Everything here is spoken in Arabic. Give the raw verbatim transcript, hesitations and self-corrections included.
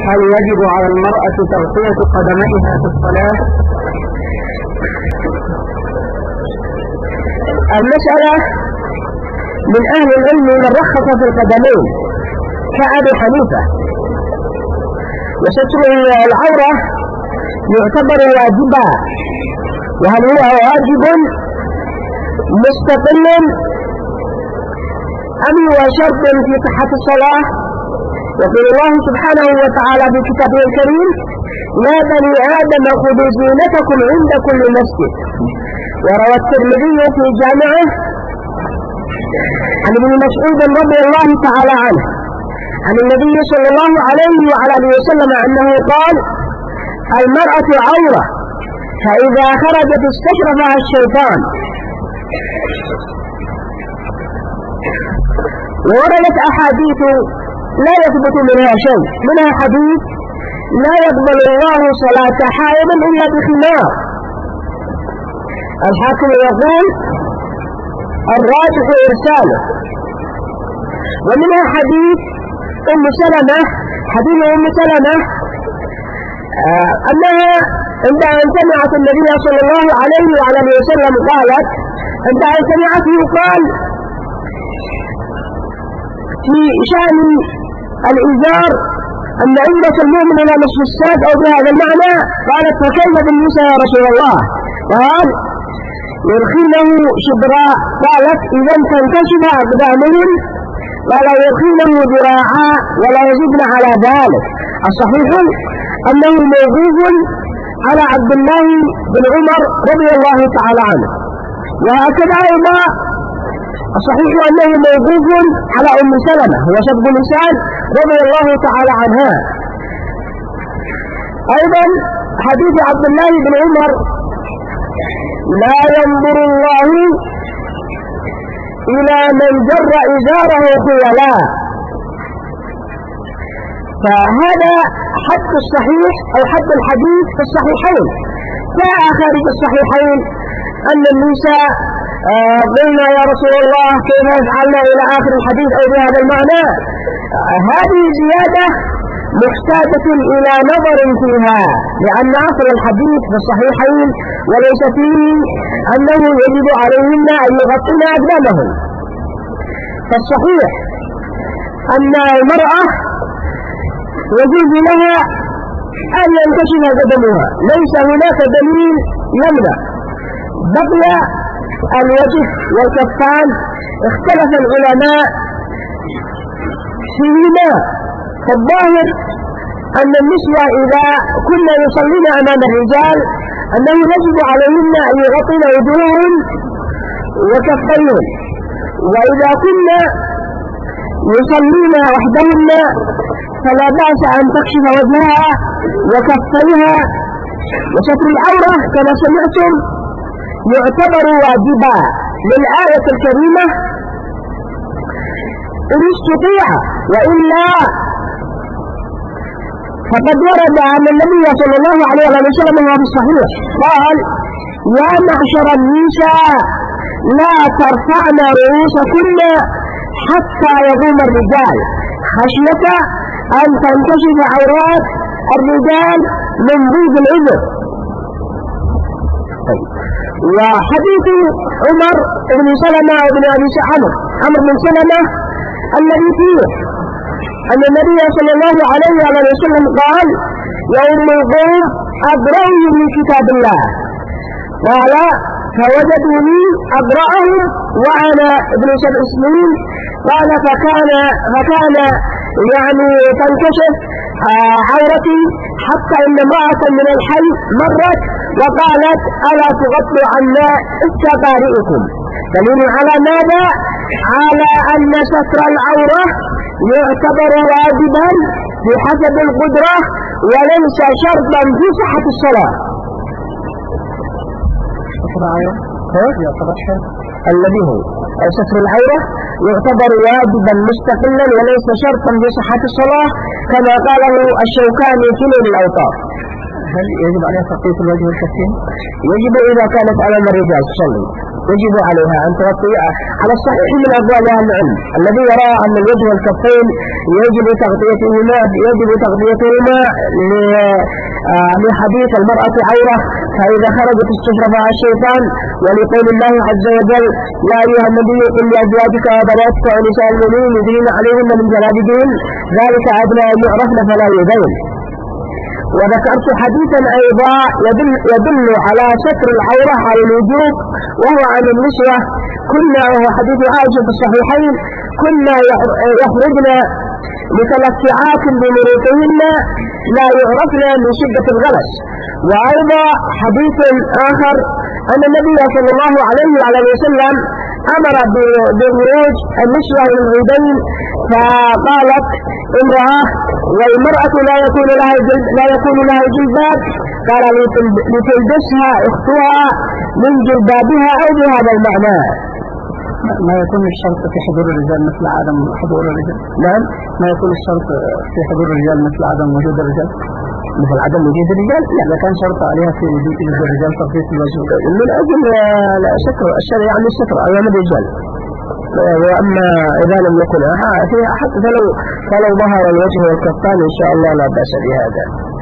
هل يجب على المرأة تغطية قدميها في الصلاة؟ المسألة من أهل العلم من رخص في القدمين كأبي حنيفة، وستر العورة يعتبر واجبا، وهل هو واجب مستقل أم هو شرط في صحة الصلاة؟ يقول الله سبحانه وتعالى في كتابه الكريم: يا بني آدم خذوا زينتكم عند كل مسجد. وروى الترمذي في جامعه عن ابن مسعود رضي الله تعالى عنه عن النبي صلى الله عليه وعلى اله وسلم أنه قال: المرأة عورة، فإذا خرجت استشرفها الشيطان. ووردت أحاديث لا يثبت منها شيء، منها حديث: لا يقبل الله صلاة حائض إلا بخمار. الحاكم يقول الراجح إرساله. ومنها حديث أم سلمة، حديث أم سلمة آه أنها عند أن سمعت النبي صلى الله عليه وعلى اله وسلم قالت، عند أن سمعته قال في شأن الإزار أن عندة المؤمن إلى نصف الساق أو بهذا المعنى، قالت: فكيف بالنساء يا رسول الله؟ قال: يرخينه شبراء. قالت: إذا تنكشف أقدامهم، ولا يرخينه ذراعا ولا يزدن على ذلك. الصحيح أنه موقوف على عبد الله بن عمر رضي الله تعالى عنه، وهكذا أيضا الصحيح أنه موقوف على أم سلمة وشب لسان رضي الله تعالى عنها. أيضا حديث عبد الله بن عمر: لا ينظر الله إلى من جر إزاره خيلا. فهذا حد الصحيح أو حد الحديث في الصحيحين. جاء خارج الصحيحين أن النساء آه قلنا يا رسول الله كيف يفعلنا إلى آخر الحديث أو بهذا المعنى. آه هذه زيادة محتاجة إلى نظر فيها، لأن أصل الحديث في الصحيحين وليس فيه أنه يجب عليهن أن يغطين أقدامهن. فالصحيح أن المرأة يجوز لها أن ينكشف قدمها، ليس هناك دليل يمنع. بقي الوجه والكفان، اختلف العلماء فيهما. فالظاهر أن النسوة إذا كنا يصلين أمام الرجال أنه يجب عليهن أن يغطين وجوههن وكفيهن، وإذا كنا يصلين وحدهن فلا بأس أن تكشف وجهها وكفيها. وستر العورة كما سمعتم يعتبر واجبا للآية الكريمة إن استطيع، وإلا فقد ورد أن النبي صلى الله عليه وسلم في الصحيح قال: يا معشر النساء لا ترفعن رؤوسكن حتى يقوم الرجال، خشية أن تنكشف عورات الرجال من ضيق الإذن. وحديث عمر بن سلمة وابن أبي عمرو عمرو بن سلمة الذي فيه أن النبي صلى الله عليه وسلم قال: يوم القوم أبرأوا من كتاب الله. قال: فوجدوني أبرأهم وأنا ابن سبع سنين. قال: فكان فكان يعني تنكشف عورتي حتى إن امرأة من الحي مرت وقالت: ألا تغطوا عنا التبارئكم. دليل على ماذا؟ على أن ستر العورة يعتبر واجبا بحسب القدرة وليس شرطا في صحة الصلاة. ستر العورة يعتبر شرط الذي هو ستر العورة يعتبر واجبا مستقلا وليس شرطا في صحة الصلاة، كما قاله الشوكاني في نيل الأوطار. هل يجب عليها تغطية الوجه والكفين؟ يجب إذا كانت أمام الرجال تصلي يجب عليها أن تغطي على الصحيح من أقوال أهل العلم الذي يرى أن الوجه والكفين يجب تغطيتهما يجب تغطيتهما لحديث المرأة عورة فإذا خرجت السفرة الشيطان ولقول الله عز وجل يا أيها النبي قل لأزواجك وبناتك ونساء المؤمنين يدنين عليهن من جلابيبهن ذلك أدنى أن يعرفن فلا يؤذين. وذكرت حديثا أيضا يدل, يدل على ستر العورة على الوجوب وهو عن النسوة كنا وهو حديث عائشة في الصحيحين كنا يخرجن متلفعات بمروطهن لا يعرفن من شدة الغلس. وأيضا حديث آخر أن النبي صلى الله عليه وعلى وسلم أمر بخروج النسوة للعيدين فقالت امرأة والمرأة لا يكون لها لا يكون لها جلباب قال لتلبسها أختها من جلبابها أو بهذا المعنى. ما يكون الشرط في حضور الرجال مثل عدم حضور الرجال؟ نعم ما يكون الشرط في حضور الرجال مثل عدم وجود الرجال؟ مثل عدم وجود الرجال إذا كان شرط عليها في وجود الرجال تغطية الوجه من أجل ستر الشرع يعني الستر أمام الرجال. وأما إذا لم يكن فيها حتى فلو فلو ظهر الوجه والكفان إن شاء الله لا بأس بهذا.